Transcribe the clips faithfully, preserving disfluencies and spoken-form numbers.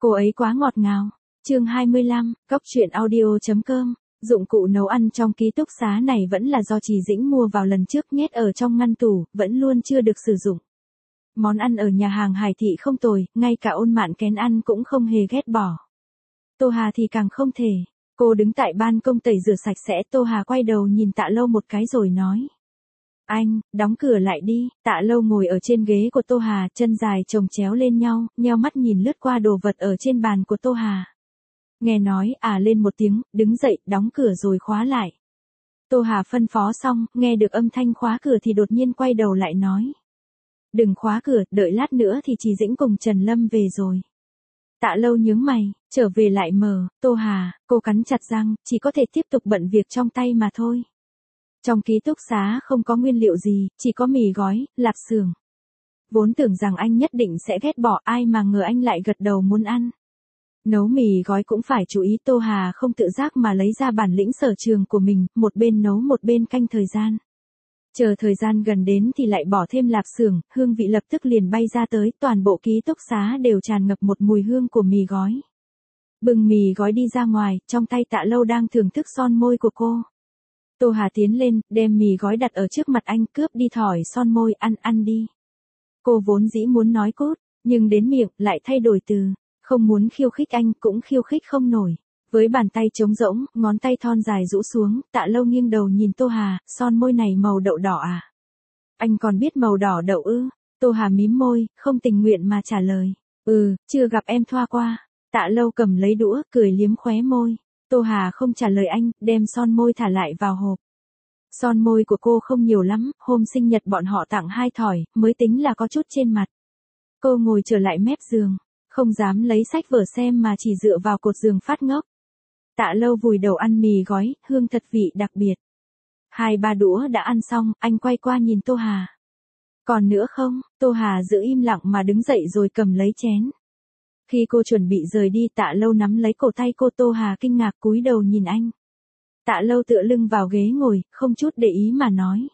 Cô ấy quá ngọt ngào. Chương hai mươi lăm, cóc truyện audio.com. Dụng cụ nấu ăn trong ký túc xá này vẫn là do Trì Dĩnh mua vào lần trước nhét ở trong ngăn tủ, vẫn luôn chưa được sử dụng. Món ăn ở nhà hàng Hải Thị không tồi, ngay cả Ôn Mạn Kén ăn cũng không hề ghét bỏ. Tô Hà thì càng không thể. Cô đứng tại ban công tẩy rửa sạch sẽ, Tô Hà quay đầu nhìn Tạ Lâu một cái rồi nói. Anh, đóng cửa lại đi. Tạ Lâu ngồi ở trên ghế của Tô Hà, chân dài chồng chéo lên nhau, nheo mắt nhìn lướt qua đồ vật ở trên bàn của Tô Hà. Nghe nói, à lên một tiếng, đứng dậy, đóng cửa rồi khóa lại. Tô Hà phân phó xong, nghe được âm thanh khóa cửa thì đột nhiên quay đầu lại nói. Đừng khóa cửa, đợi lát nữa thì Trì Dĩnh cùng Trần Lâm về rồi. Tạ Lâu nhướng mày, trở về lại mờ, Tô Hà, cô cắn chặt răng, chỉ có thể tiếp tục bận việc trong tay mà thôi. Trong ký túc xá không có nguyên liệu gì, chỉ có mì gói, lạp xưởng. Vốn tưởng rằng anh nhất định sẽ ghét bỏ, ai mà ngờ anh lại gật đầu muốn ăn. Nấu mì gói cũng phải chú ý, Tô Hà không tự giác mà lấy ra bản lĩnh sở trường của mình, một bên nấu một bên canh thời gian. Chờ thời gian gần đến thì lại bỏ thêm lạp xưởng, hương vị lập tức liền bay ra tới, toàn bộ ký túc xá đều tràn ngập một mùi hương của mì gói. Bưng mì gói đi ra ngoài, trong tay Tạ Lâu đang thưởng thức son môi của cô. Tô Hà tiến lên, đem mì gói đặt ở trước mặt anh, cướp đi thỏi son môi, ăn ăn đi. Cô vốn dĩ muốn nói cốt, nhưng đến miệng lại thay đổi từ, không muốn khiêu khích anh cũng khiêu khích không nổi. Với bàn tay trống rỗng, ngón tay thon dài rũ xuống, Tạ Lâu nghiêng đầu nhìn Tô Hà, son môi này màu đậu đỏ à? Anh còn biết màu đỏ đậu ư? Tô Hà mím môi, không tình nguyện mà trả lời. Ừ, chưa gặp em thoa qua. Tạ Lâu cầm lấy đũa, cười liếm khóe môi. Tô Hà không trả lời anh, đem son môi thả lại vào hộp. Son môi của cô không nhiều lắm, hôm sinh nhật bọn họ tặng hai thỏi, mới tính là có chút trên mặt. Cô ngồi trở lại mép giường, không dám lấy sách vở xem mà chỉ dựa vào cột giường phát ngốc. Tạ Lâu vùi đầu ăn mì gói, hương thật vị đặc biệt. Hai ba đũa đã ăn xong, anh quay qua nhìn Tô Hà. Còn nữa không? Tô Hà giữ im lặng mà đứng dậy rồi cầm lấy chén. Khi cô chuẩn bị rời đi, Tạ Lâu nắm lấy cổ tay cô, Tô Hà kinh ngạc cúi đầu nhìn anh. Tạ Lâu tựa lưng vào ghế ngồi, không chút để ý mà nói.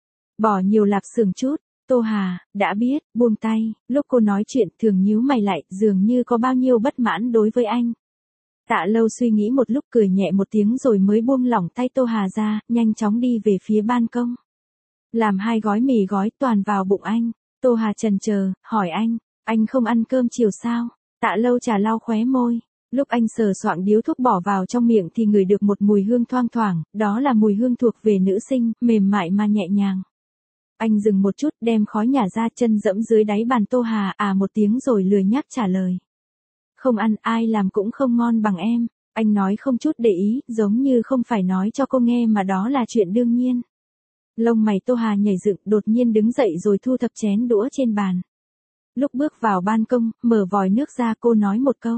Bỏ nhiều lạp xưởng chút. Tô Hà, đã biết, buông tay, lúc cô nói chuyện thường nhíu mày lại, dường như có bao nhiêu bất mãn đối với anh. Tạ Lâu suy nghĩ một lúc, cười nhẹ một tiếng rồi mới buông lỏng tay Tô Hà ra, nhanh chóng đi về phía ban công. Làm hai gói mì gói toàn vào bụng anh. Tô Hà chần chờ, hỏi anh, anh không ăn cơm chiều sao? Tạ Lâu trà lau khóe môi. Lúc anh sờ soạng điếu thuốc bỏ vào trong miệng thì ngửi được một mùi hương thoang thoảng, đó là mùi hương thuộc về nữ sinh, mềm mại mà nhẹ nhàng. Anh dừng một chút, đem khói nhả ra, chân dẫm dưới đáy bàn. Tô Hà à một tiếng rồi lười nhác trả lời. Không ăn, ai làm cũng không ngon bằng em. Anh nói không chút để ý, giống như không phải nói cho cô nghe mà đó là chuyện đương nhiên. Lông mày Tô Hà nhảy dựng, đột nhiên đứng dậy rồi thu thập chén đũa trên bàn. Lúc bước vào ban công, mở vòi nước ra, cô nói một câu.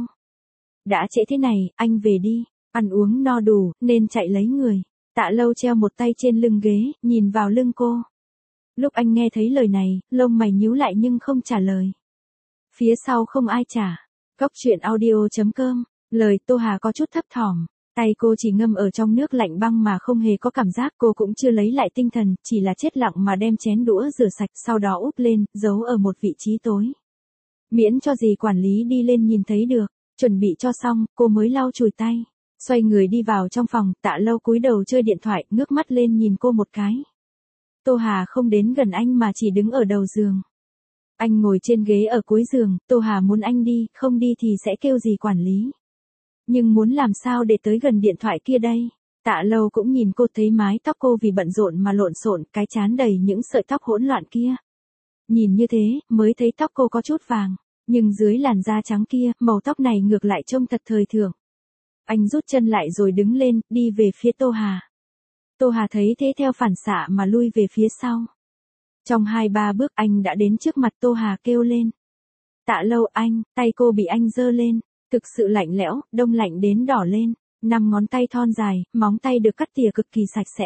Đã trễ thế này, anh về đi. Ăn uống no đủ, nên chạy lấy người. Tạ Lâu treo một tay trên lưng ghế, nhìn vào lưng cô. Lúc anh nghe thấy lời này, lông mày nhíu lại nhưng không trả lời. Phía sau không ai trả. Cóc truyện audio.com. Lời Tô Hà có chút thấp thỏm. Tay cô chỉ ngâm ở trong nước lạnh băng mà không hề có cảm giác. Cô cũng chưa lấy lại tinh thần, chỉ là chết lặng mà đem chén đũa rửa sạch, sau đó úp lên, giấu ở một vị trí tối. Miễn cho gì quản lý đi lên nhìn thấy được. Chuẩn bị cho xong, cô mới lau chùi tay. Xoay người đi vào trong phòng, Tạ Lâu cúi đầu chơi điện thoại, ngước mắt lên nhìn cô một cái. Tô Hà không đến gần anh mà chỉ đứng ở đầu giường. Anh ngồi trên ghế ở cuối giường, Tô Hà muốn anh đi, không đi thì sẽ kêu gì quản lý. Nhưng muốn làm sao để tới gần điện thoại kia đây? Tạ Lâu cũng nhìn cô, thấy mái tóc cô vì bận rộn mà lộn xộn, cái trán đầy những sợi tóc hỗn loạn kia. Nhìn như thế, mới thấy tóc cô có chút vàng, nhưng dưới làn da trắng kia, màu tóc này ngược lại trông thật thời thượng. Anh rút chân lại rồi đứng lên, đi về phía Tô Hà. Tô Hà thấy thế theo phản xạ mà lui về phía sau. Trong hai ba bước anh đã đến trước mặt Tô Hà, kêu lên. Tạ Lâu anh, tay cô bị anh giơ lên, thực sự lạnh lẽo, đông lạnh đến đỏ lên, năm ngón tay thon dài, móng tay được cắt tỉa cực kỳ sạch sẽ.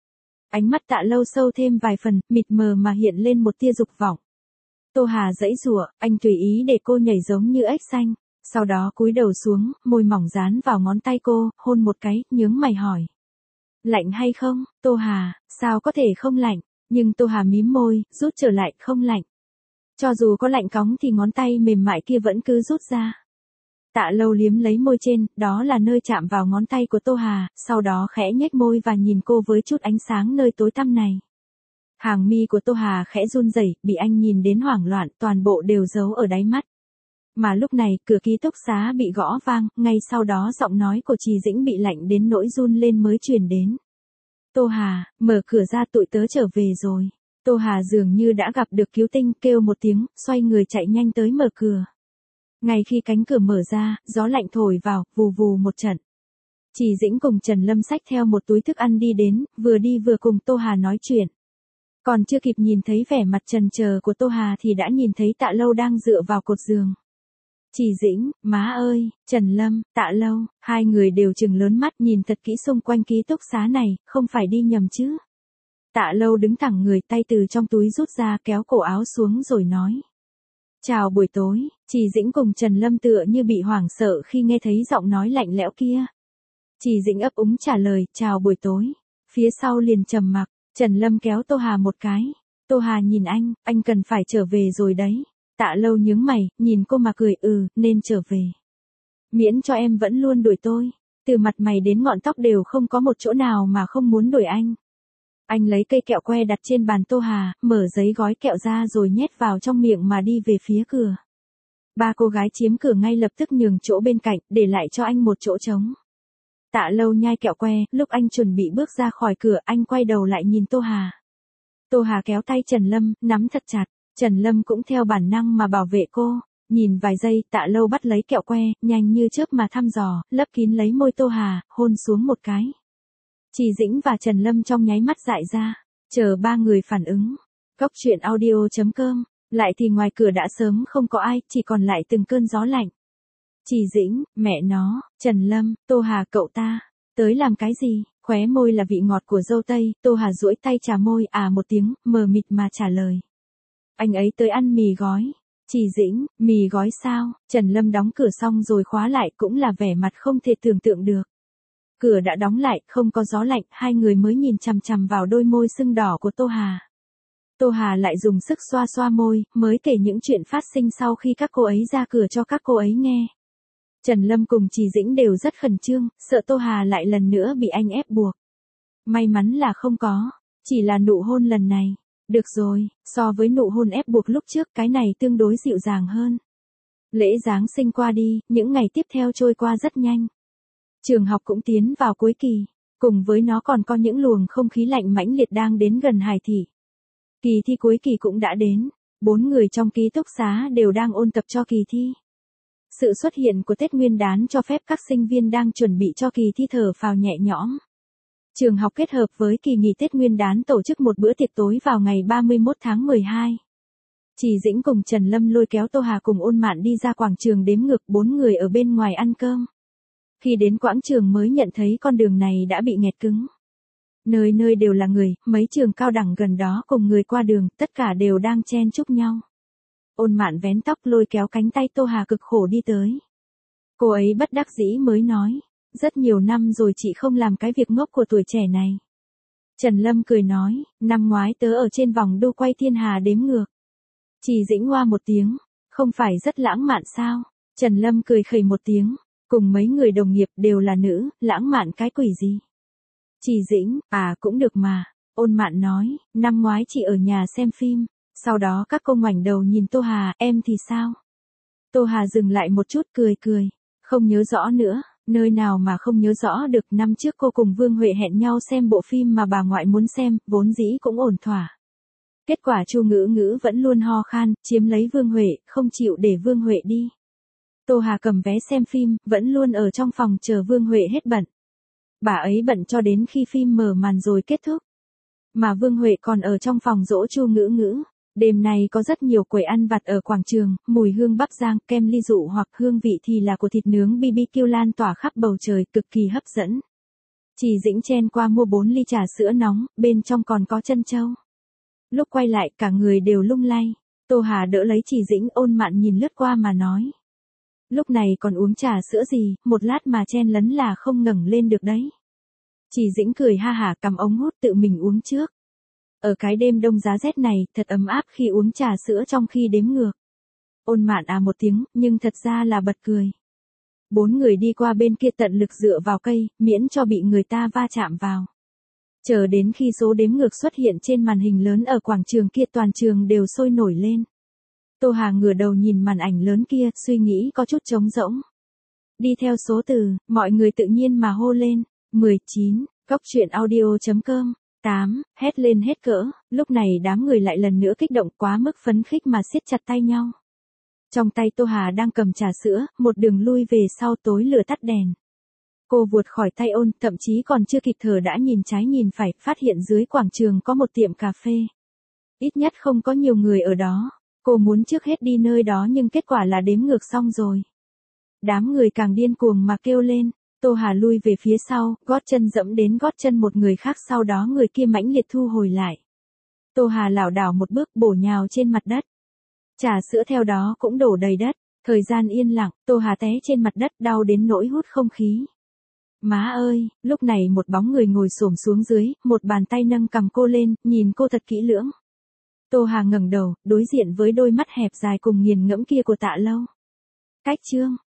Ánh mắt Tạ Lâu sâu thêm vài phần, mịt mờ mà hiện lên một tia dục vọng. Tô Hà giãy giụa, anh tùy ý để cô nhảy giống như ếch xanh, sau đó cúi đầu xuống, môi mỏng dán vào ngón tay cô, hôn một cái, nhướng mày hỏi. Lạnh hay không? Tô Hà, sao có thể không lạnh? Nhưng Tô Hà mím môi, rút trở lại, không lạnh. Cho dù có lạnh cóng thì ngón tay mềm mại kia vẫn cứ rút ra. Tạ Lâu liếm lấy môi trên, đó là nơi chạm vào ngón tay của Tô Hà, sau đó khẽ nhếch môi và nhìn cô với chút ánh sáng nơi tối tăm này. Hàng mi của Tô Hà khẽ run rẩy, bị anh nhìn đến hoảng loạn, toàn bộ đều giấu ở đáy mắt. Mà lúc này, cửa ký túc xá bị gõ vang, ngay sau đó giọng nói của Trì Dĩnh bị lạnh đến nỗi run lên mới truyền đến. Tô Hà, mở cửa ra, tụi tớ trở về rồi. Tô Hà dường như đã gặp được cứu tinh, kêu một tiếng, xoay người chạy nhanh tới mở cửa. Ngay khi cánh cửa mở ra, gió lạnh thổi vào, vù vù một trận. Trì Dĩnh cùng Trần Lâm xách theo một túi thức ăn đi đến, vừa đi vừa cùng Tô Hà nói chuyện. Còn chưa kịp nhìn thấy vẻ mặt trần chờ của Tô Hà thì đã nhìn thấy Tạ Lâu đang dựa vào cột giường. Trì Dĩnh, má ơi, Trần Lâm, Tạ Lâu, hai người đều trừng lớn mắt nhìn thật kỹ xung quanh ký túc xá này, không phải đi nhầm chứ. Tạ Lâu đứng thẳng người, tay từ trong túi rút ra, kéo cổ áo xuống rồi nói. Chào buổi tối. Trì Dĩnh cùng Trần Lâm tựa như bị hoảng sợ khi nghe thấy giọng nói lạnh lẽo kia. Trì Dĩnh ấp úng trả lời, chào buổi tối. Phía sau liền trầm mặc, Trần Lâm kéo Tô Hà một cái. Tô Hà nhìn anh, anh cần phải trở về rồi đấy. Tạ Lâu nhướng mày, nhìn cô mà cười, ừ, nên trở về. Miễn cho em vẫn luôn đuổi tôi. Từ mặt mày đến ngọn tóc đều không có một chỗ nào mà không muốn đuổi anh. Anh lấy cây kẹo que đặt trên bàn Tô Hà, mở giấy gói kẹo ra rồi nhét vào trong miệng mà đi về phía cửa. Ba cô gái chiếm cửa ngay lập tức nhường chỗ bên cạnh, để lại cho anh một chỗ trống. Tạ Lâu nhai kẹo que, lúc anh chuẩn bị bước ra khỏi cửa, anh quay đầu lại nhìn Tô Hà. Tô Hà kéo tay Trần Lâm, nắm thật chặt. Trần Lâm cũng theo bản năng mà bảo vệ cô. Nhìn vài giây, Tạ Lâu bắt lấy kẹo que, nhanh như chớp mà thăm dò, lấp kín lấy môi Tô Hà, hôn xuống một cái. Trì Dĩnh và Trần Lâm trong nháy mắt dại ra, chờ ba người phản ứng. Góc truyện audio chấm com, lại thì ngoài cửa đã sớm không có ai, chỉ còn lại từng cơn gió lạnh. Trì Dĩnh, mẹ nó, Trần Lâm, Tô Hà cậu ta, tới làm cái gì? Khóe môi là vị ngọt của dâu tây, Tô Hà duỗi tay chà môi, à một tiếng, mờ mịt mà trả lời. Anh ấy tới ăn mì gói. Trì Dĩnh, mì gói sao? Trần Lâm đóng cửa xong rồi khóa lại, cũng là vẻ mặt không thể tưởng tượng được. Cửa đã đóng lại, không có gió lạnh, hai người mới nhìn chằm chằm vào đôi môi sưng đỏ của Tô Hà. Tô Hà lại dùng sức xoa xoa môi, mới kể những chuyện phát sinh sau khi các cô ấy ra cửa cho các cô ấy nghe. Trần Lâm cùng Trì Dĩnh đều rất khẩn trương, sợ Tô Hà lại lần nữa bị anh ép buộc. May mắn là không có, chỉ là nụ hôn lần này. Được rồi, so với nụ hôn ép buộc lúc trước, cái này tương đối dịu dàng hơn. Lễ Giáng sinh qua đi, những ngày tiếp theo trôi qua rất nhanh. Trường học cũng tiến vào cuối kỳ, cùng với nó còn có những luồng không khí lạnh mãnh liệt đang đến gần Hải Thị. Kỳ thi cuối kỳ cũng đã đến, bốn người trong ký túc xá đều đang ôn tập cho kỳ thi. Sự xuất hiện của Tết Nguyên đán cho phép các sinh viên đang chuẩn bị cho kỳ thi thở phào nhẹ nhõm. Trường học kết hợp với kỳ nghỉ Tết Nguyên đán tổ chức một bữa tiệc tối vào ngày ba mươi mốt tháng mười hai. Trì Dĩnh cùng Trần Lâm lôi kéo Tô Hà cùng Ôn Mạn đi ra quảng trường đếm ngược, bốn người ở bên ngoài ăn cơm. Khi đến quảng trường mới nhận thấy con đường này đã bị nghẹt cứng. Nơi nơi đều là người, mấy trường cao đẳng gần đó cùng người qua đường, tất cả đều đang chen chúc nhau. Ôn Mạn vén tóc lôi kéo cánh tay Tô Hà cực khổ đi tới. Cô ấy bất đắc dĩ mới nói, rất nhiều năm rồi chị không làm cái việc ngốc của tuổi trẻ này. Trần Lâm cười nói, năm ngoái tớ ở trên vòng đu quay thiên hà đếm ngược. Trì Dĩnh hoa một tiếng, không phải rất lãng mạn sao? Trần Lâm cười khẩy một tiếng, cùng mấy người đồng nghiệp đều là nữ, lãng mạn cái quỷ gì? Trì Dĩnh, à cũng được mà. Ôn Mạn nói, năm ngoái chị ở nhà xem phim, sau đó các cô ngoảnh đầu nhìn Tô Hà, em thì sao? Tô Hà dừng lại một chút cười cười, không nhớ rõ nữa. Nơi nào mà không nhớ rõ được, năm trước cô cùng Vương Huệ hẹn nhau xem bộ phim mà bà ngoại muốn xem, vốn dĩ cũng ổn thỏa. Kết quả Chu Ngữ Ngữ vẫn luôn ho khan, chiếm lấy Vương Huệ, không chịu để Vương Huệ đi. Tô Hà cầm vé xem phim, vẫn luôn ở trong phòng chờ Vương Huệ hết bận. Bà ấy bận cho đến khi phim mở màn rồi kết thúc. Mà Vương Huệ còn ở trong phòng dỗ Chu Ngữ Ngữ. Đêm nay có rất nhiều quầy ăn vặt ở quảng trường, mùi hương bắp rang, kem ly dụ hoặc hương vị thì là của thịt nướng bê bê kiu lan tỏa khắp bầu trời, cực kỳ hấp dẫn. Trì Dĩnh chen qua mua bốn ly trà sữa nóng, bên trong còn có trân châu. Lúc quay lại cả người đều lung lay, Tô Hà đỡ lấy Trì Dĩnh, Ôn Mạn nhìn lướt qua mà nói. Lúc này còn uống trà sữa gì, một lát mà chen lấn là không ngẩng lên được đấy. Trì Dĩnh cười ha hả cầm ống hút tự mình uống trước. Ở cái đêm đông giá rét này, thật ấm áp khi uống trà sữa trong khi đếm ngược. Ôn Mạn à một tiếng, nhưng thật ra là bật cười. Bốn người đi qua bên kia tận lực dựa vào cây, miễn cho bị người ta va chạm vào. Chờ đến khi số đếm ngược xuất hiện trên màn hình lớn ở quảng trường kia, toàn trường đều sôi nổi lên. Tô Hà ngửa đầu nhìn màn ảnh lớn kia, suy nghĩ có chút trống rỗng. Đi theo số từ, mọi người tự nhiên mà hô lên. mười chín, cốc truyện audio chấm com. tám, hét lên hết cỡ. Lúc này đám người lại lần nữa kích động quá mức phấn khích mà siết chặt tay nhau. Trong tay Tô Hà đang cầm trà sữa, một đường lui về sau tối lửa tắt đèn. Cô vụt khỏi tay ôn, thậm chí còn chưa kịp thở đã nhìn trái nhìn phải, phát hiện dưới quảng trường có một tiệm cà phê. Ít nhất không có nhiều người ở đó. Cô muốn trước hết đi nơi đó nhưng kết quả là đếm ngược xong rồi. Đám người càng điên cuồng mà kêu lên. Tô Hà lui về phía sau, gót chân dẫm đến gót chân một người khác, sau đó người kia mãnh liệt thu hồi lại. Tô Hà lảo đảo một bước bổ nhào trên mặt đất. Trà sữa theo đó cũng đổ đầy đất. Thời gian yên lặng, Tô Hà té trên mặt đất đau đến nỗi hút không khí. Má ơi, lúc này một bóng người ngồi xổm xuống dưới, một bàn tay nâng cằm cô lên, nhìn cô thật kỹ lưỡng. Tô Hà ngẩng đầu, đối diện với đôi mắt hẹp dài cùng nghiền ngẫm kia của Tạ Lâu. Cách Trương,